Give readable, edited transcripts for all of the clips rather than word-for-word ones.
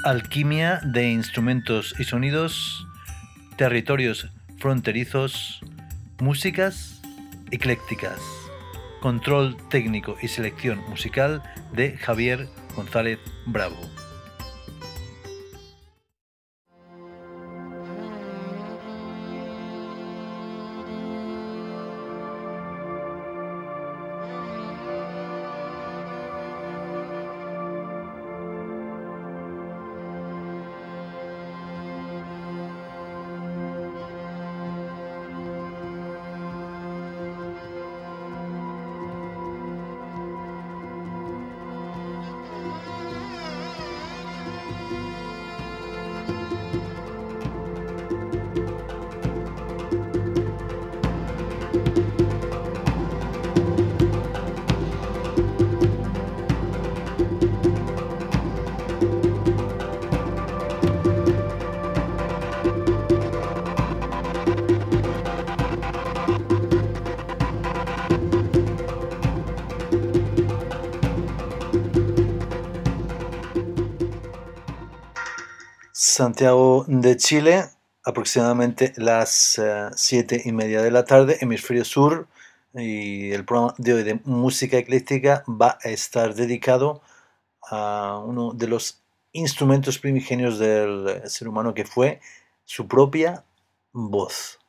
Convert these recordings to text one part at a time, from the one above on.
Alquimia de instrumentos y sonidos, territorios fronterizos, músicas eclécticas, control técnico y selección musical de Javier González Bravo. Santiago de Chile, aproximadamente las 7:30 de la tarde, hemisferio sur, y el programa de hoy de música ecléctica va a estar dedicado a uno de los instrumentos primigenios del ser humano, que fue su propia voz.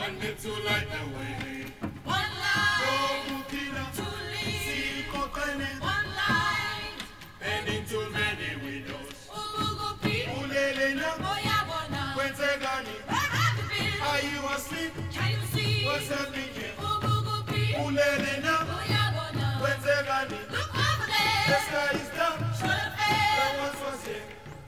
and the two light the way. One light, no Burkina, two leaves, see coconut. One light, heading to many widows. Ubugupi, Ulelena, Oyabona, Wenzegani. Are you asleep? Can you see? What's happening here? Ubugupi, Ulelena, Oyabona, Wenzegani. Look over there. The sky is dark. Show the face. That once was here.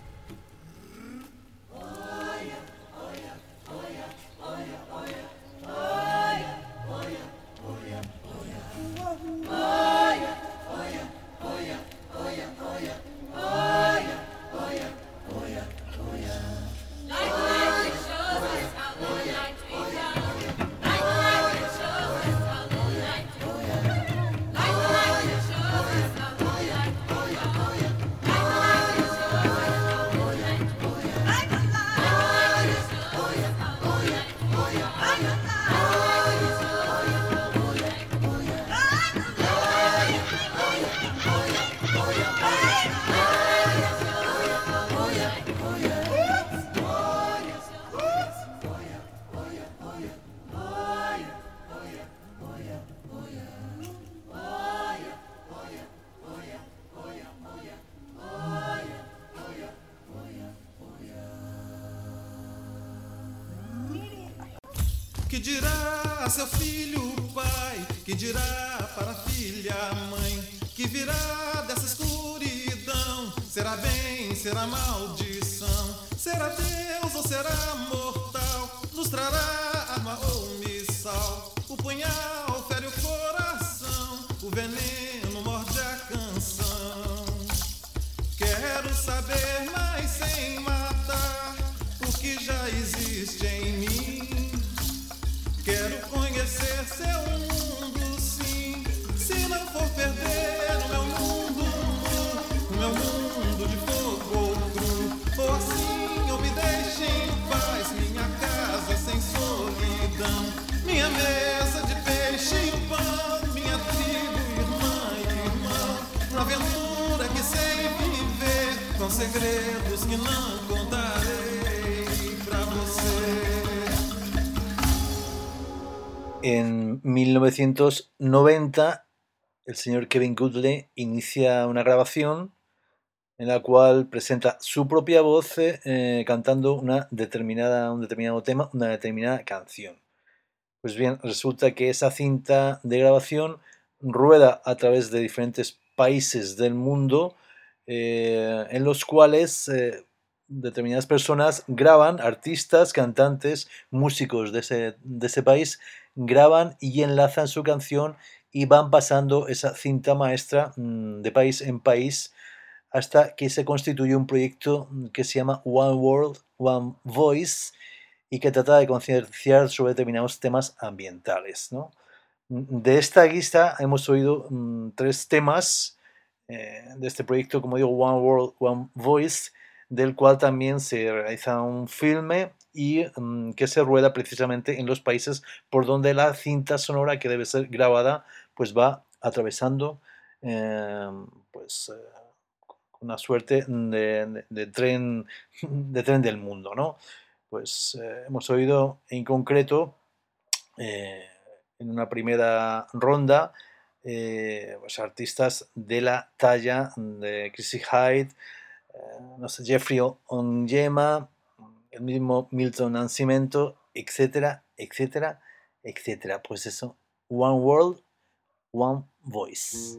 Que dirá a seu filho o pai, que dirá para a filha a mãe, que virá dessa escuridão, será bem, será maldição, será Deus ou será mortal, nos trará arma ou missal, o punhal fere o coração, o veneno morde a canção. Quero saber, mas sem matar, o que já existe em mim. Quero conhecer seu mundo, sim. Se não for perder o meu mundo de fogo ou cru. Ou assim eu me deixe em paz, minha casa sem solidão, minha mesa de peixe e pão, minha tribo, irmã e irmão, uma aventura que sei viver, com segredos que não contarei pra você. En 1990, el señor Kevin Godley inicia una grabación en la cual presenta su propia voz cantando un determinado tema, una determinada canción. Pues bien, resulta que esa cinta de grabación rueda a través de diferentes países del mundo en los cuales determinadas personas graban, artistas, cantantes, músicos de ese país, graban y enlazan su canción y van pasando esa cinta maestra de país en país hasta que se constituye un proyecto que se llama One World, One Voice y que trata de concienciar sobre determinados temas ambientales, ¿no? De esta lista hemos oído 3 temas de este proyecto, como digo, One World, One Voice, del cual también se realiza un filme y que se rueda precisamente en los países por donde la cinta sonora que debe ser grabada pues va atravesando una suerte de tren del mundo, ¿no? Pues hemos oído en concreto en una primera ronda pues artistas de la talla de Chrissy Hynde, no sé, Jeffrey Onyeama, el mismo Milton Nascimento, etcétera, etcétera, etcétera. Pues eso, One World, One Voice.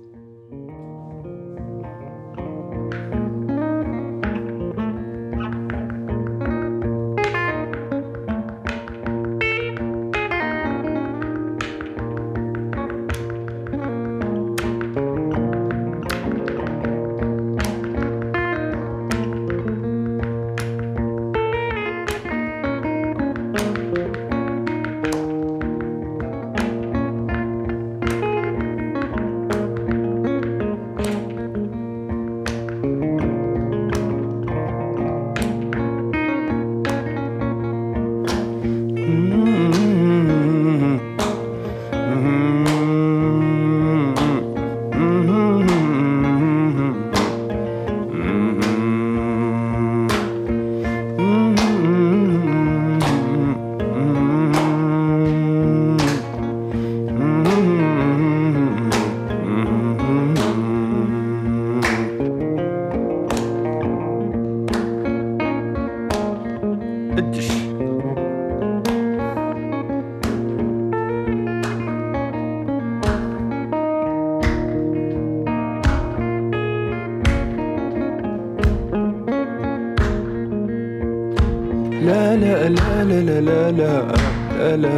لا لا لا لا لا لا لا لا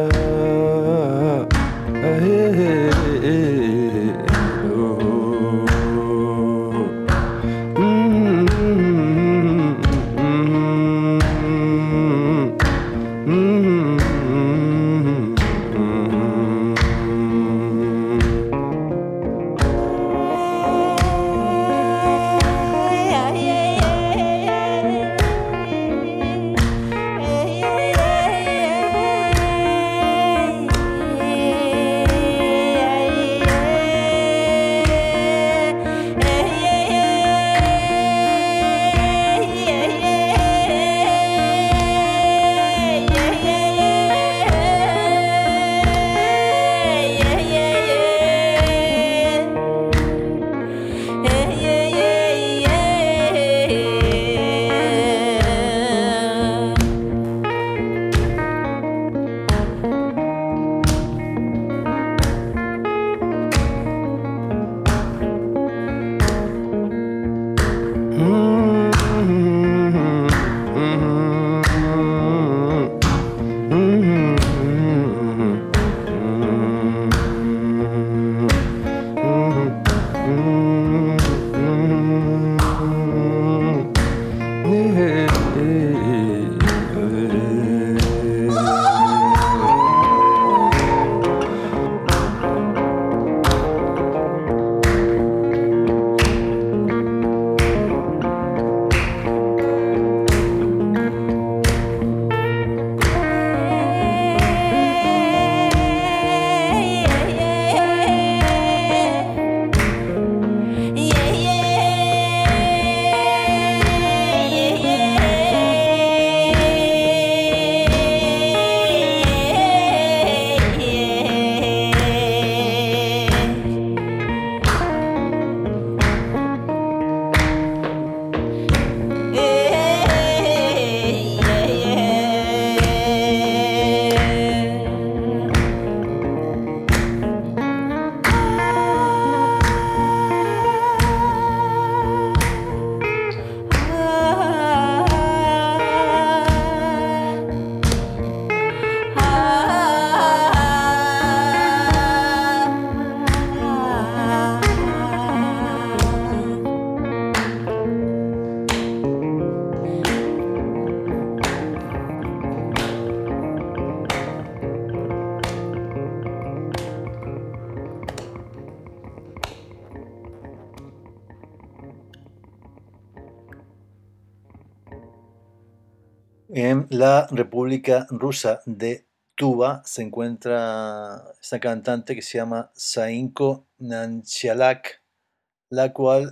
En la República Rusa de Tuva se encuentra esta cantante que se llama Sainko Nanchalak, la cual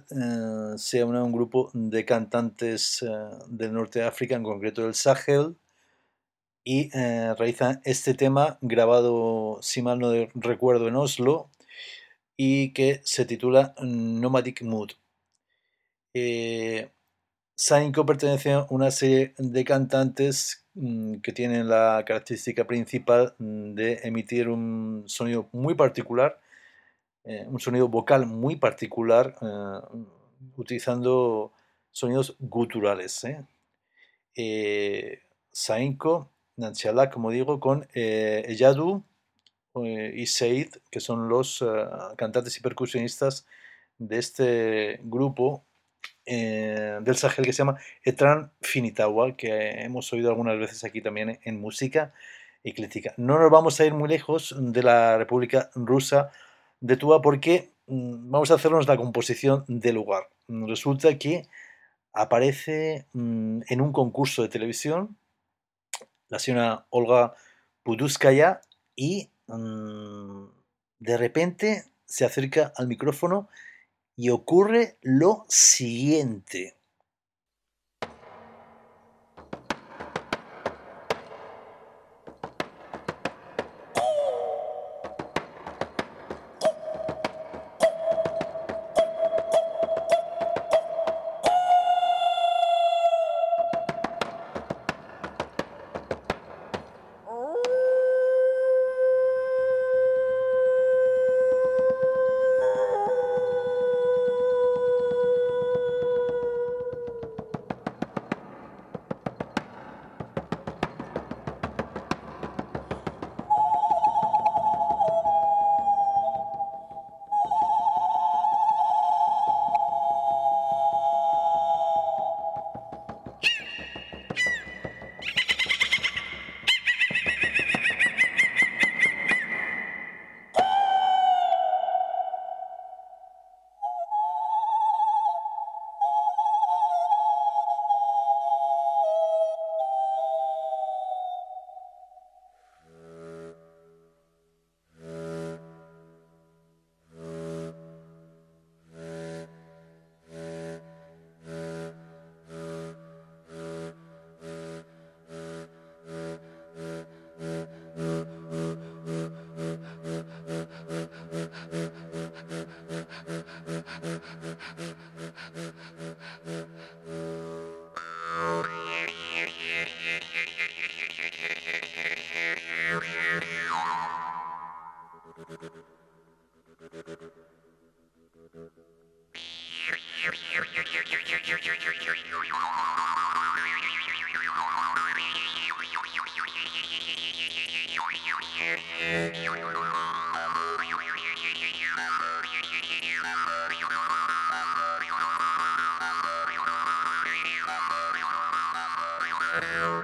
se une a un grupo de cantantes del norte de África, en concreto del Sahel, y realizan este tema grabado, si mal no recuerdo, en Oslo, y que se titula Nomadic Mood. Sainko pertenece a una serie de cantantes que tienen la característica principal de emitir un sonido muy particular, un sonido vocal muy particular, utilizando sonidos guturales. Sainko Nanchalak, como digo, con Eyadu y Seid, que son los cantantes y percusionistas de este grupo del Sahel que se llama Etran Finitawa, que hemos oído algunas veces aquí también en música ecléctica. No nos vamos a ir muy lejos de la República Rusa de Tuva porque vamos a hacernos la composición del lugar. Resulta que aparece en un concurso de televisión la señora Olga Puduskaya y de repente se acerca al micrófono y ocurre lo siguiente.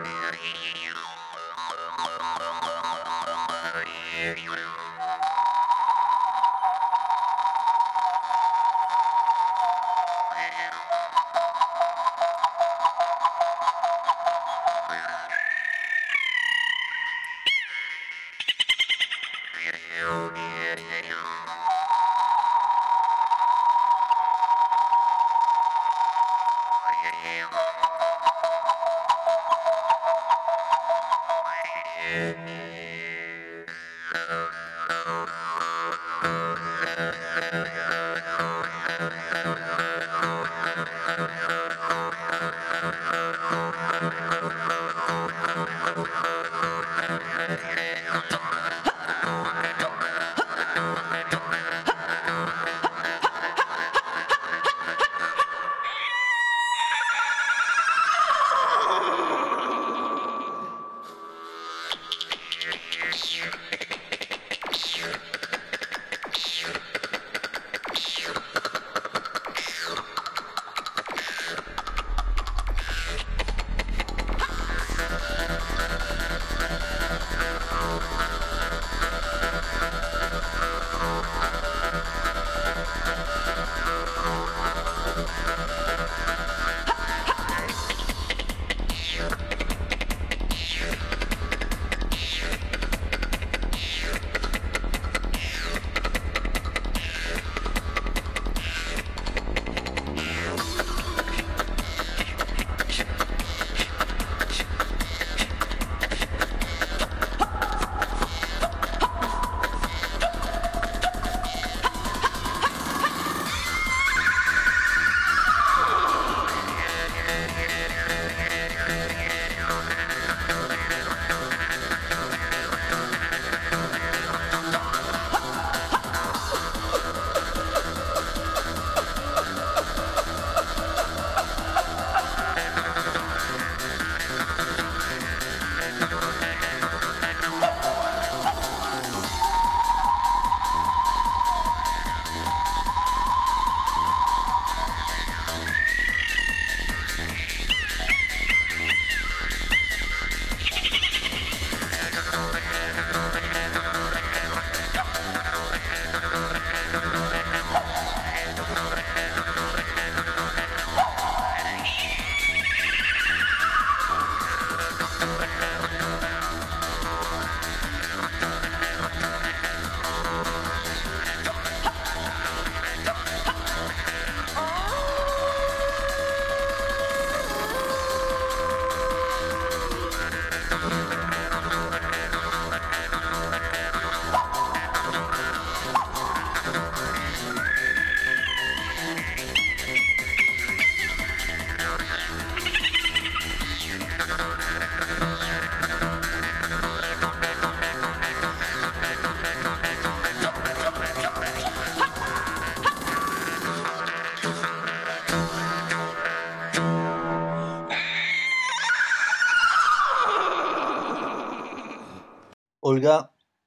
Olga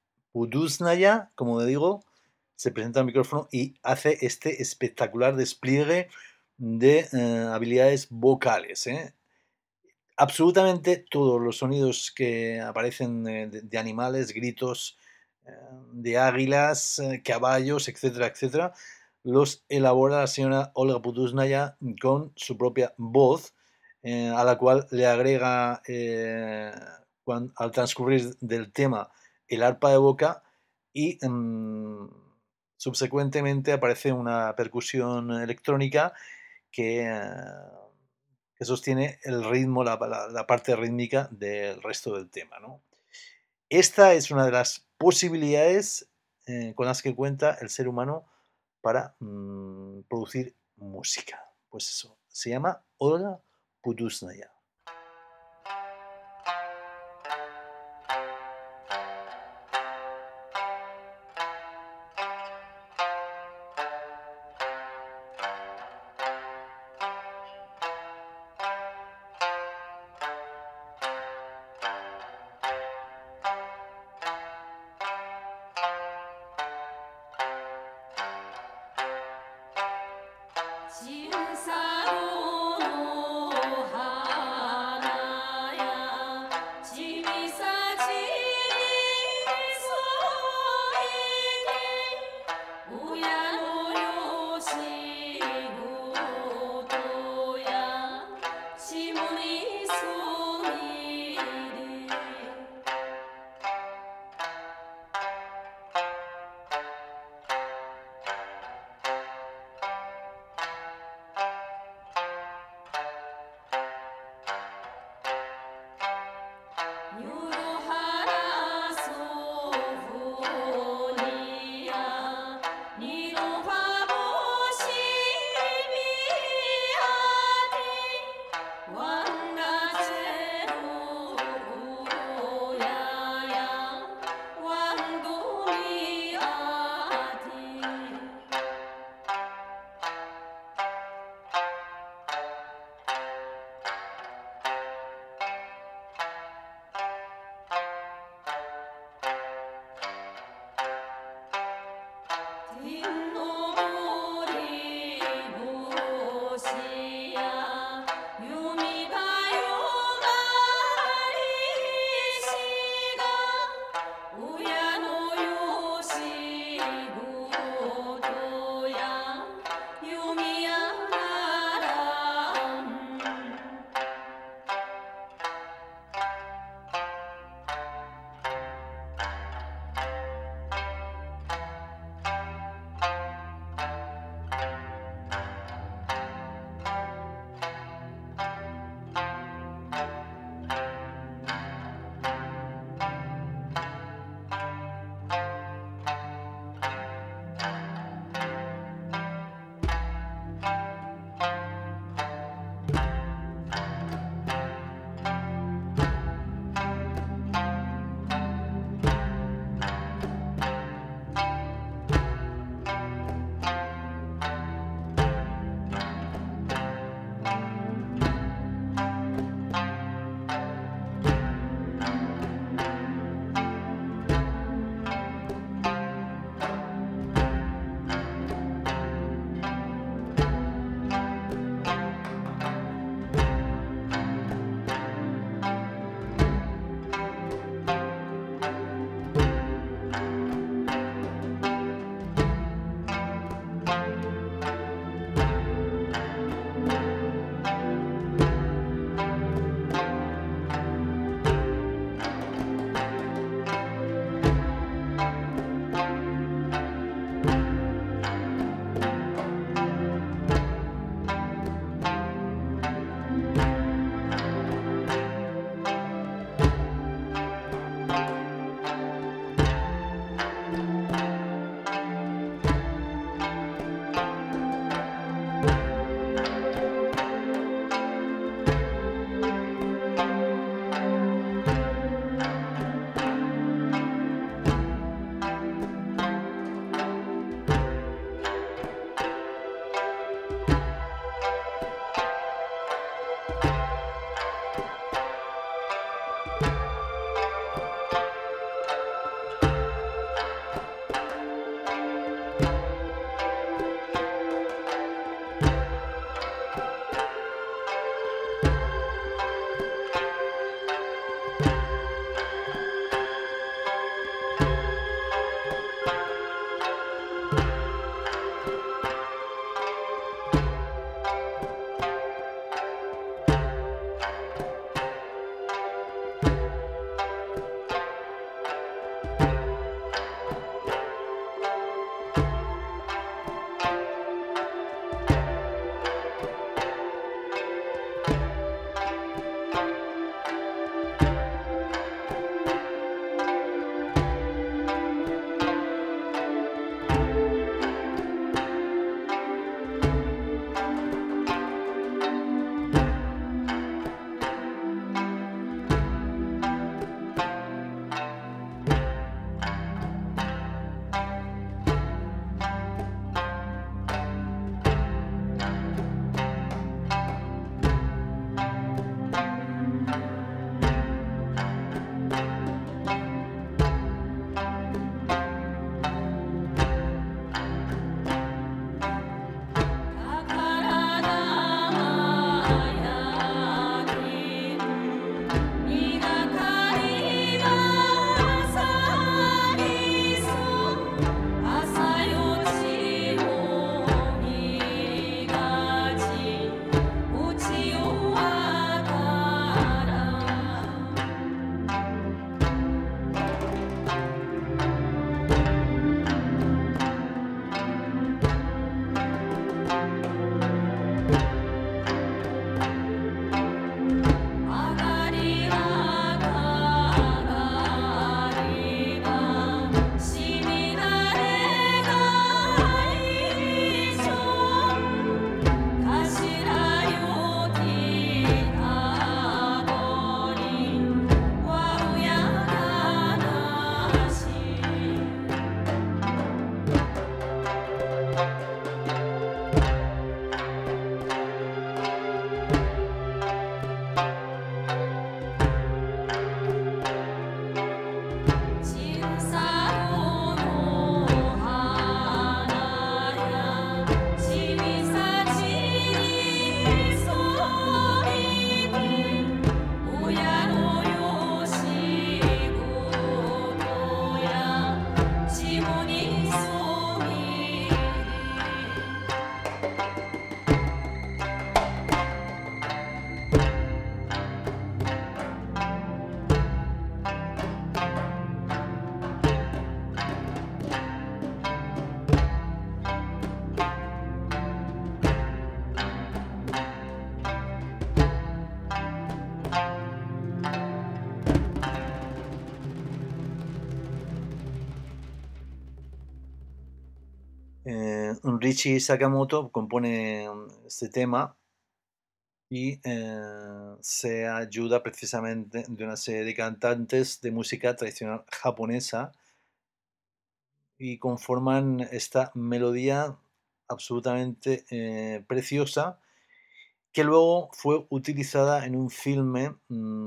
Budusnaya, como digo, se presenta al micrófono y hace este espectacular despliegue de habilidades vocales. Absolutamente todos los sonidos que aparecen de animales, gritos de águilas, caballos, etcétera, etcétera, los elabora la señora Olga Budusnaya con su propia voz, a la cual le agrega al transcurrir del tema el arpa de boca y subsecuentemente aparece una percusión electrónica que sostiene el ritmo, la parte rítmica del resto del tema, ¿no? Esta es una de las posibilidades con las que cuenta el ser humano para producir música. Pues eso, se llama Olga Budusnaya. 신사로 하나야 Richie Sakamoto compone este tema y se ayuda precisamente de una serie de cantantes de música tradicional japonesa y conforman esta melodía absolutamente preciosa que luego fue utilizada en un filme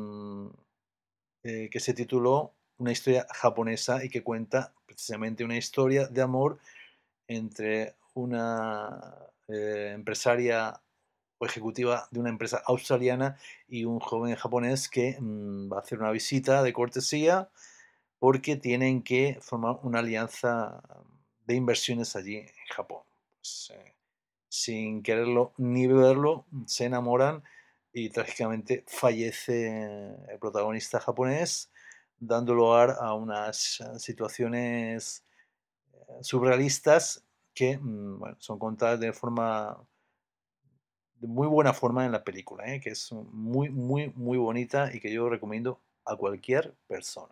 que se tituló Una historia japonesa y que cuenta precisamente una historia de amor entre una empresaria o ejecutiva de una empresa australiana y un joven japonés que va a hacer una visita de cortesía porque tienen que formar una alianza de inversiones allí en Japón. Pues, sin quererlo ni beberlo, se enamoran y trágicamente fallece el protagonista japonés, dando lugar a unas situaciones surrealistas que bueno, son contadas de muy buena forma en la película, que es muy, muy, muy bonita y que yo recomiendo a cualquier persona.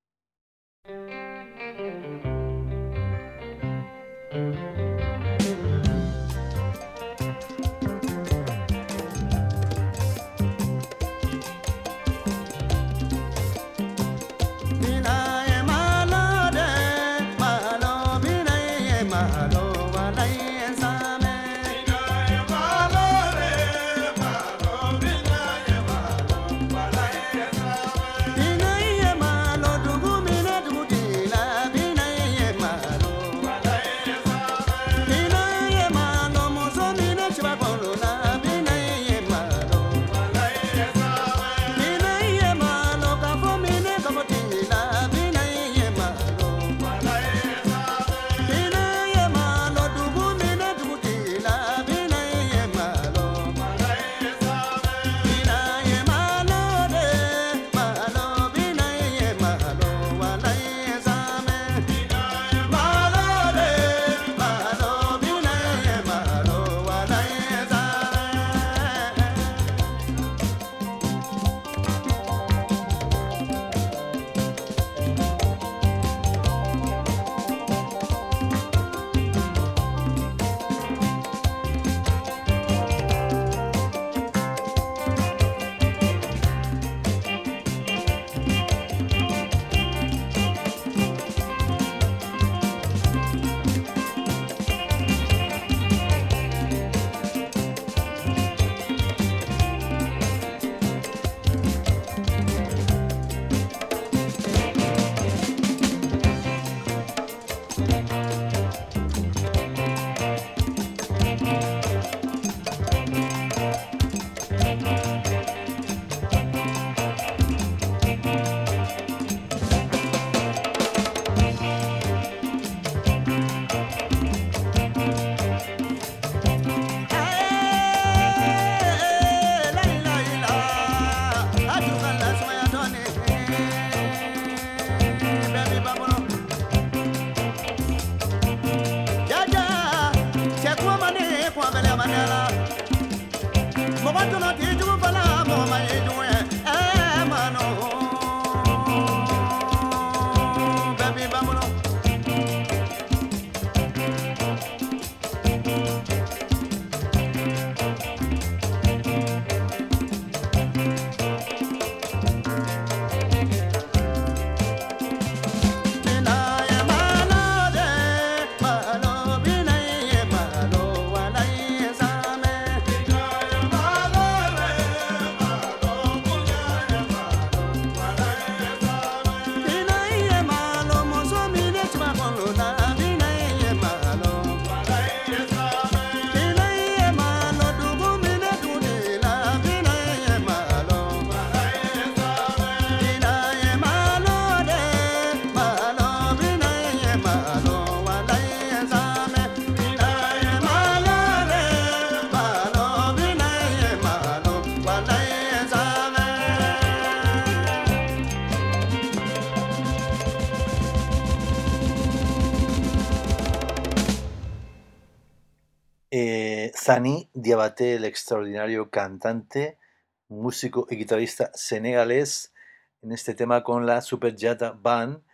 Sani Diabaté, el extraordinario cantante, músico y guitarrista senegalés, en este tema con la Super Jata Band,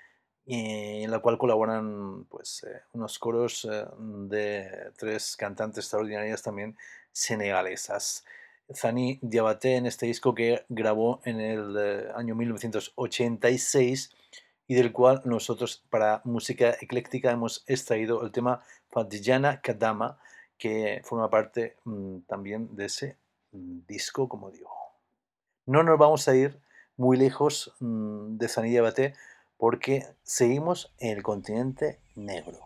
en la cual colaboran pues, unos coros de tres cantantes extraordinarias también senegalesas. Zani Diabaté en este disco que grabó en el año 1986 y del cual nosotros para música ecléctica hemos extraído el tema Fadjana Kadama, que forma parte también de ese disco, como digo. No nos vamos a ir muy lejos de Zani Diabaté porque seguimos en el continente negro.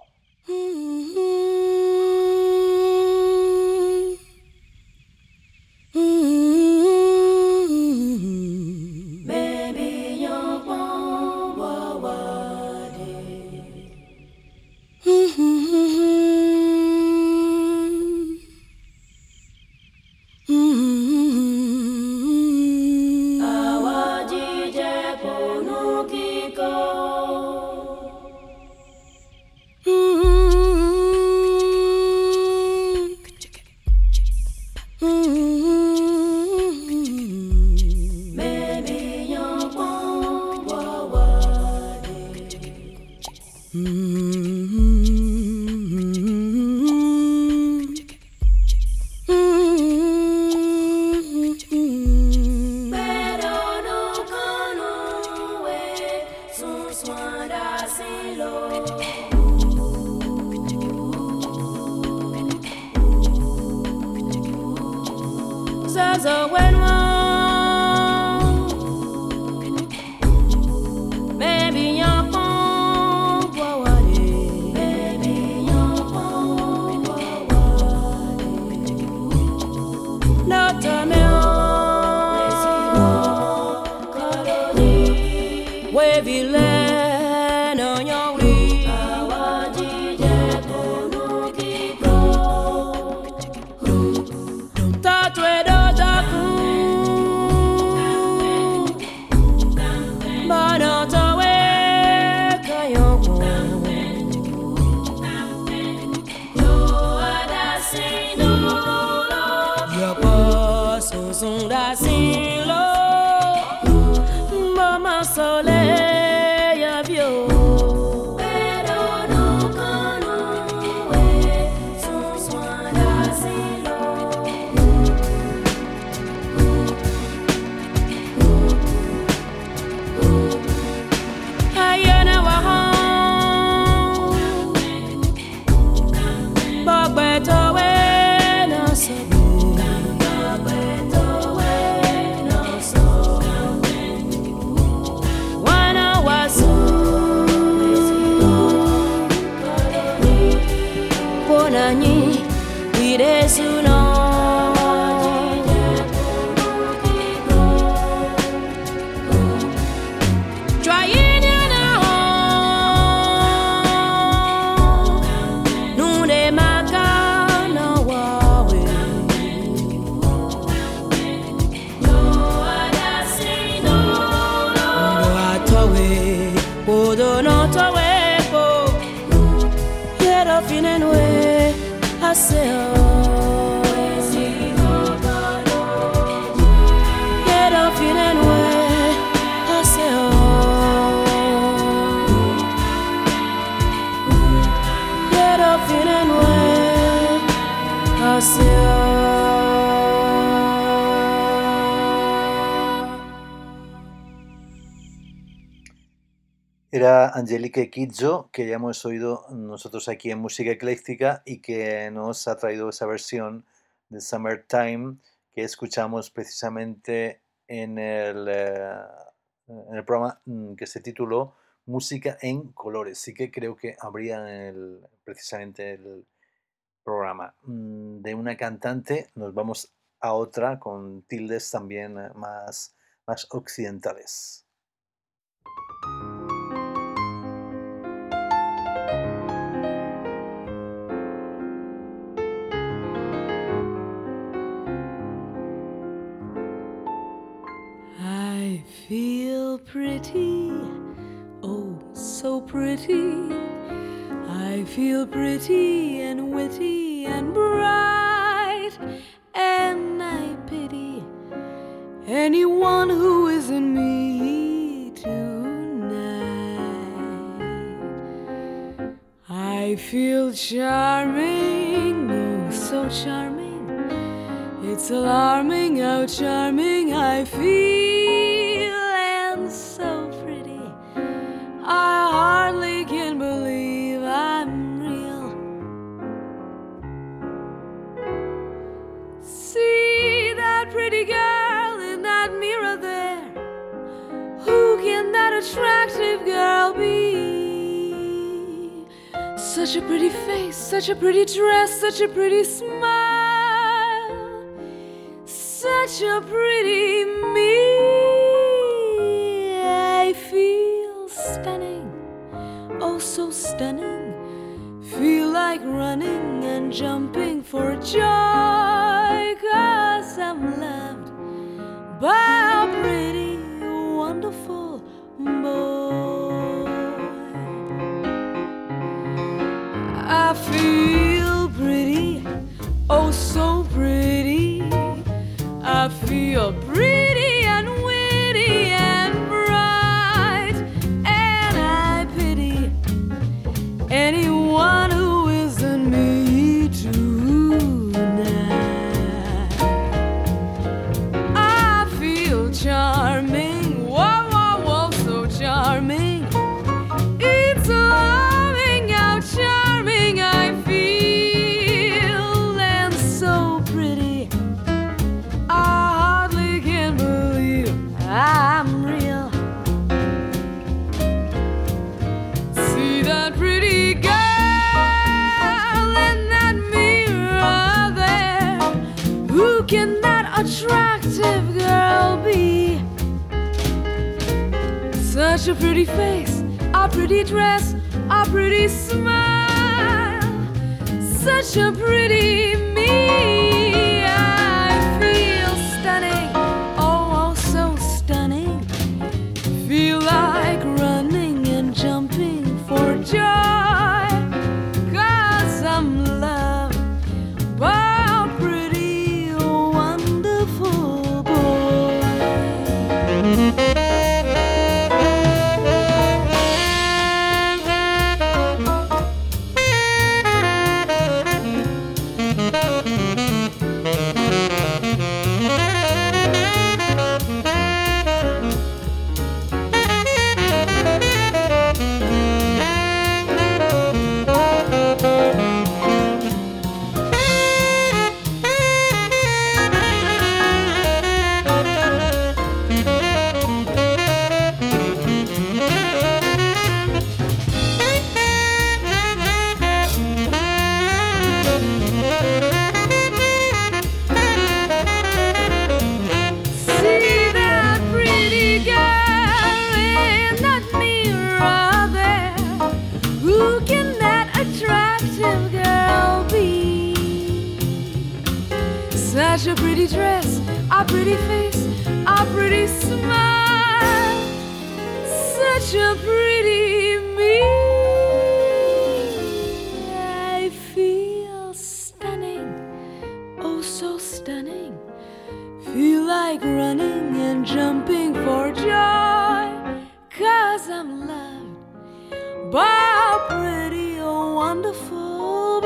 Era Angelique Kidjo, que ya hemos oído nosotros aquí en Música Ecléctica y que nos ha traído esa versión de Summertime que escuchamos precisamente en el programa que se tituló Música en Colores. Sí que creo que habría precisamente el programa. De una cantante nos vamos a otra con tildes también más occidentales. I feel pretty, oh so pretty. I feel pretty and witty and bright, and I pity anyone who isn't me tonight. feel charming, oh so charming. It's alarming how charming I feel, and so pretty. I hardly can believe I'm real. See that pretty girl in that mirror there. Who can that attractive girl be? Such a pretty face, such a pretty dress, such a pretty smile, such a pretty me. I feel stunning, oh so stunning. Feel like running and jumping for joy, 'cause I'm loved by a pretty, wonderful boy. I feel pretty, oh so pretty. I feel pretty and witty and bright, and I pity anyone who isn't me tonight. I feel charming, whoa, whoa, whoa, so charming. It's alarming how charming I feel, and so pretty. I hardly can believe I'm real. See that pretty girl in that mirror there. Who can that attractive girl be? Such a pretty face, a pretty dress, a pretty smile, such a pretty me. I feel stunning, oh, oh so stunning. Feel like running and jumping for joy, 'cause I'm loved by a pretty, wonderful boy. See that pretty girl in that mirror there. Who can that attractive girl be? Such a pretty dress, a pretty face, a pretty smile, such a pretty me. I feel stunning, oh so stunning. Feel like running and jumping for joy, 'cause I'm loved by a pretty, wonderful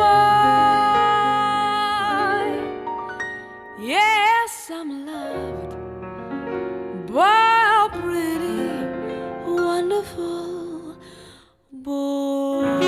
boy. Yes, I'm loved by a pretty, wonderful boy.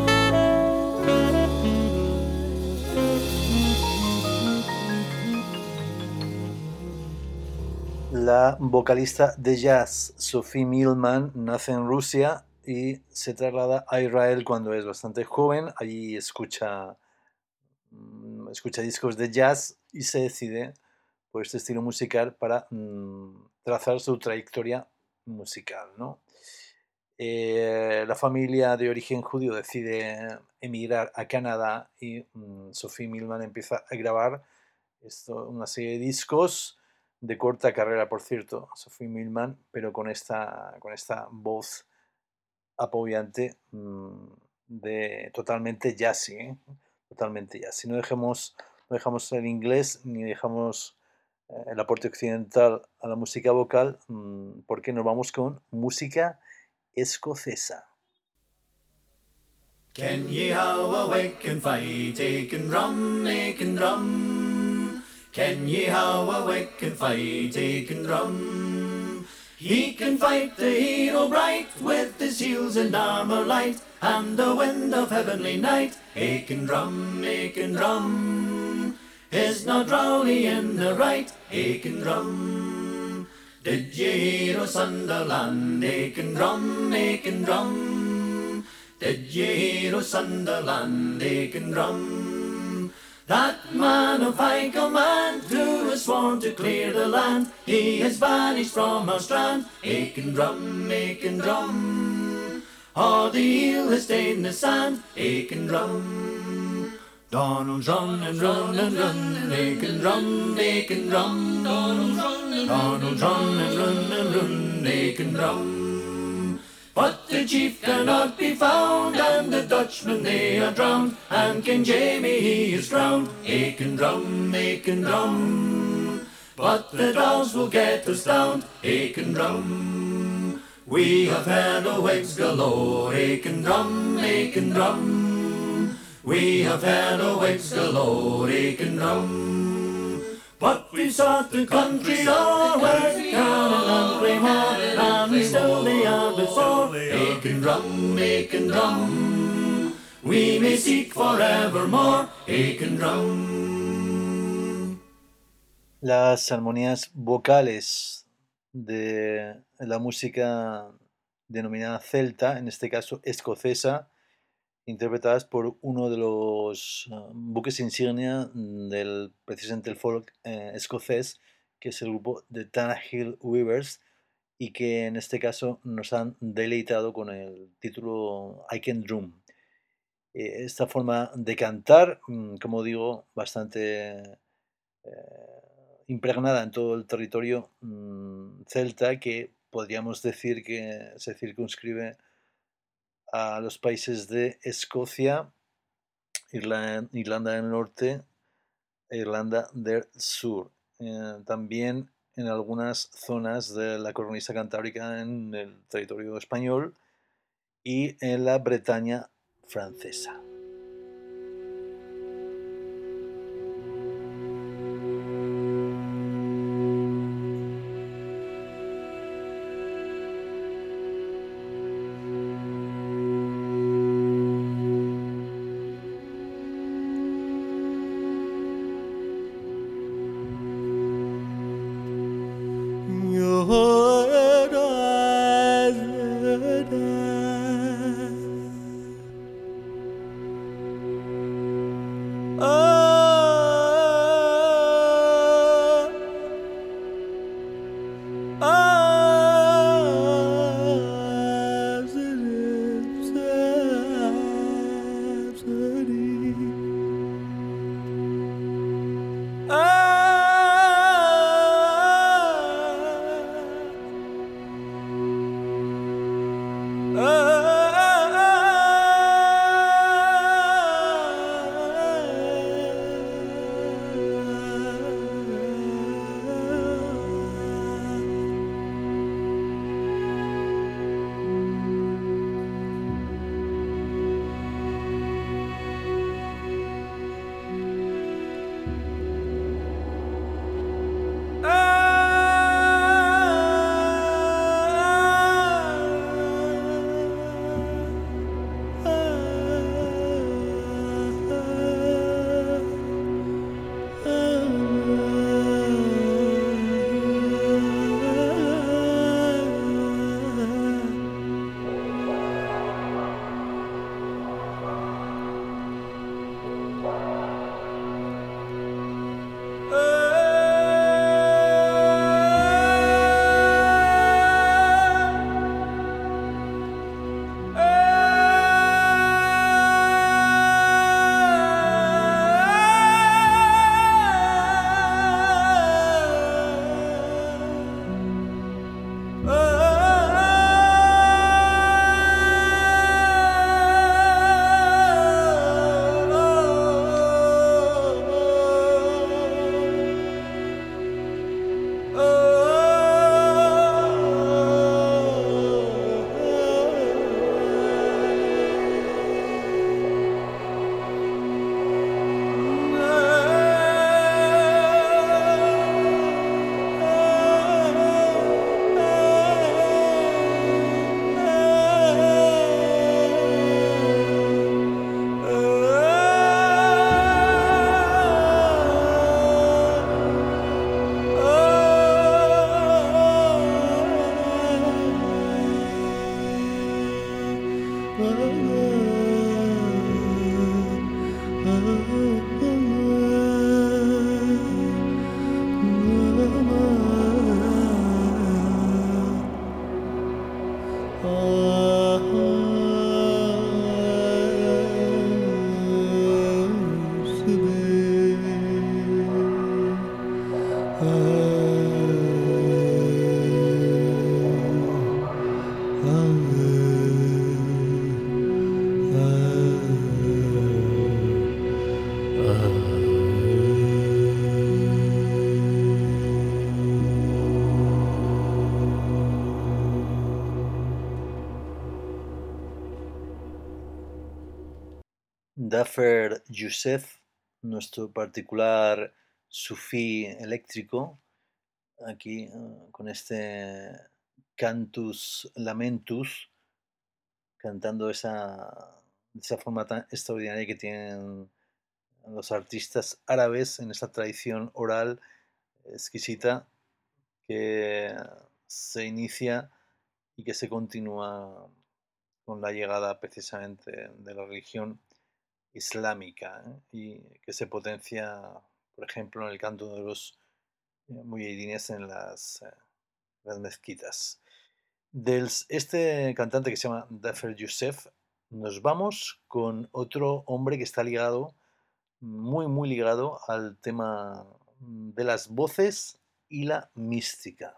La vocalista de jazz Sophie Millman nace en Rusia y se traslada a Israel cuando es bastante joven. Allí escucha discos de jazz y se decide por este estilo musical para trazar su trayectoria musical, ¿no? La familia de origen judío decide emigrar a Canadá y Sophie Millman empieza a grabar una serie de discos de corta carrera, por cierto, Sophie Millman, pero con esta voz apabullante totalmente jazzy, ¿eh? Totalmente jazzy. No dejamos el inglés ni dejamos el aporte occidental a la música vocal, porque nos vamos con música escocesa. Ken ye how a wake and fight, Aiken Drum, Aiken Drum? Ken ye how a wake and fight, Aiken Drum? He can fight the hero bright, with his heels and armour light, and the wind of heavenly night. Aiken Drum, Aiken Drum, is not Rowley in the right. Aiken Drum, did ye hear o' Sunderland? Aiken Drum, Aiken Drum, did ye hear o' Sunderland? Aiken Drum, that man of high command, who has sworn to clear the land, he has vanished from our strand. Aiken Drum, Aiken Drum, all the eel has stained the sand. Aiken Drum, Donald's run and run and run. Aiken Drum, Aiken Drum, Donald's run and run. Aiken Drum, but the chief cannot be found, and the Dutchmen they are drowned, and King Jamie he is drowned. Aiken Drum, Aiken Drum, but the dogs will get us down. Aiken Drum, we have had a wigs galore. Aiken Drum, Aiken Drum, we have had a wigs galore. Aiken Drum, but we sought the country all where Canon and Claymore, and we still they are before. Aiken Drum, Aiken Drum, we may seek forevermore. Aiken Drum. Las armonías vocales de la música denominada celta, en este caso escocesa, interpretadas por uno de los buques insignia del precisamente el folk escocés, que es el grupo The Tannahill Weavers, y que en este caso nos han deleitado con el título Aiken Drum. Esta forma de cantar, como digo, bastante impregnada en todo el territorio celta, que podríamos decir que se circunscribe a los países de Escocia, Irlanda del Norte e Irlanda del Sur. También en algunas zonas de la cornisa cantábrica en el territorio español y en la Bretaña francesa. Dafer Youssef, nuestro particular sufí eléctrico, aquí con este Cantus Lamentus, cantando esa forma tan extraordinaria que tienen los artistas árabes en esa tradición oral exquisita que se inicia y que se continúa con la llegada precisamente de la religión islámica, y que se potencia, por ejemplo, en el canto de los muyahidines en las mezquitas. Este cantante que se llama Dafer Youssef, nos vamos con otro hombre que está ligado, muy, muy ligado al tema de las voces y la mística.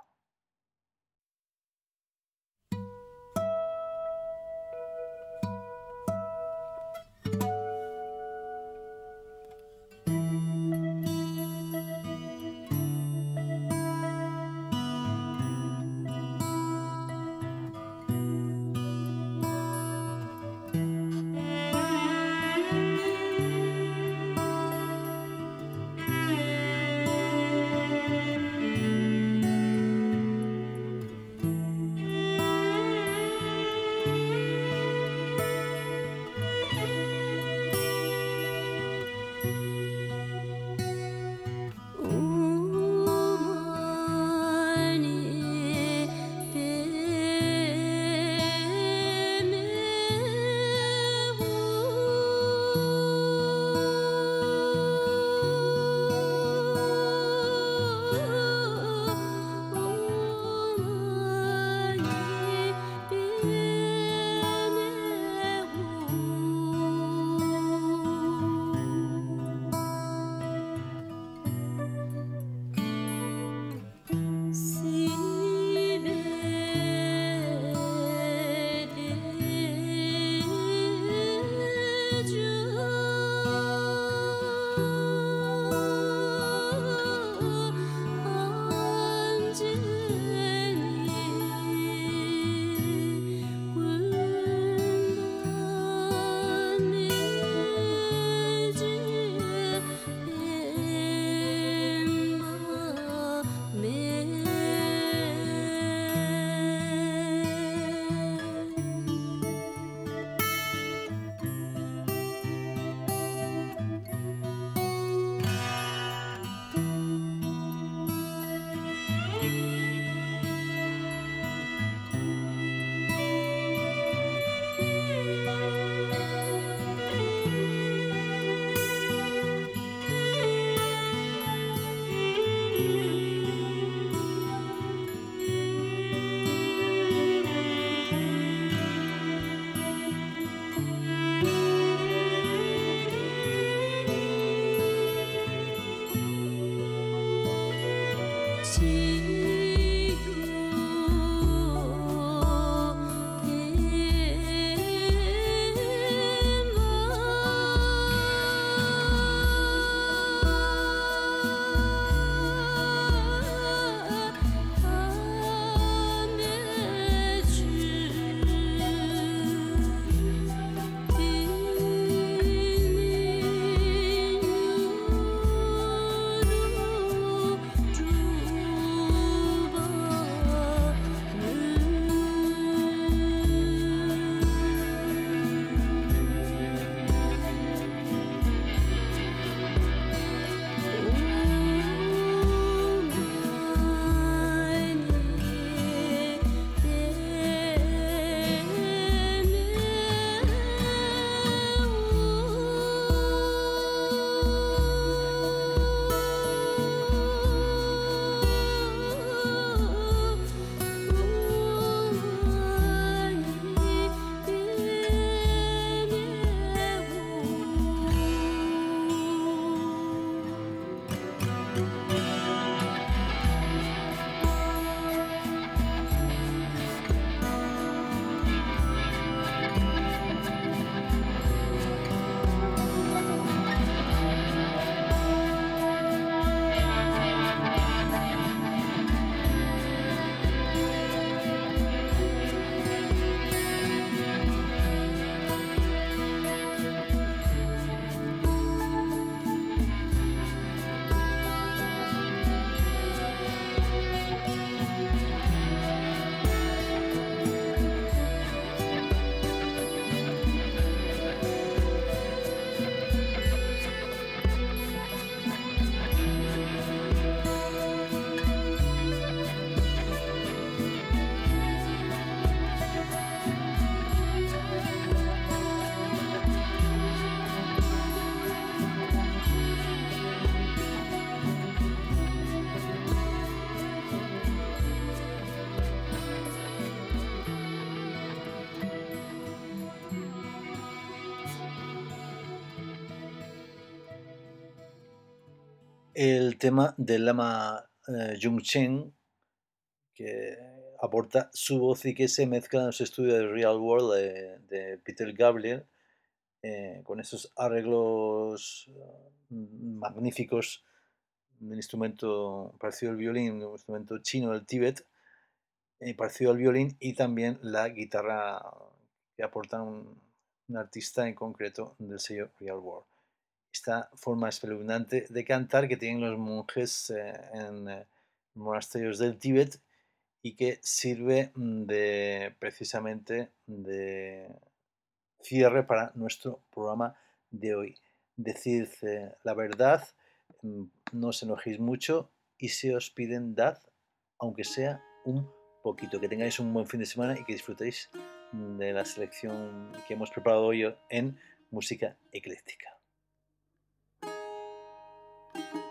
el tema del lama Jung Chen, que aporta su voz y que se mezcla en los estudios de Real World de Peter Gabriel, con esos arreglos magníficos, un instrumento parecido al violín, un instrumento chino del Tíbet, parecido al violín, y también la guitarra que aporta un artista en concreto del sello Real World. Esta forma espeluznante de cantar que tienen los monjes en monasterios del Tíbet y que sirve precisamente de cierre para nuestro programa de hoy. Decid la verdad, no os enojéis mucho, y si os piden, dad, aunque sea un poquito. Que tengáis un buen fin de semana y que disfrutéis de la selección que hemos preparado hoy en Música Ecléctica.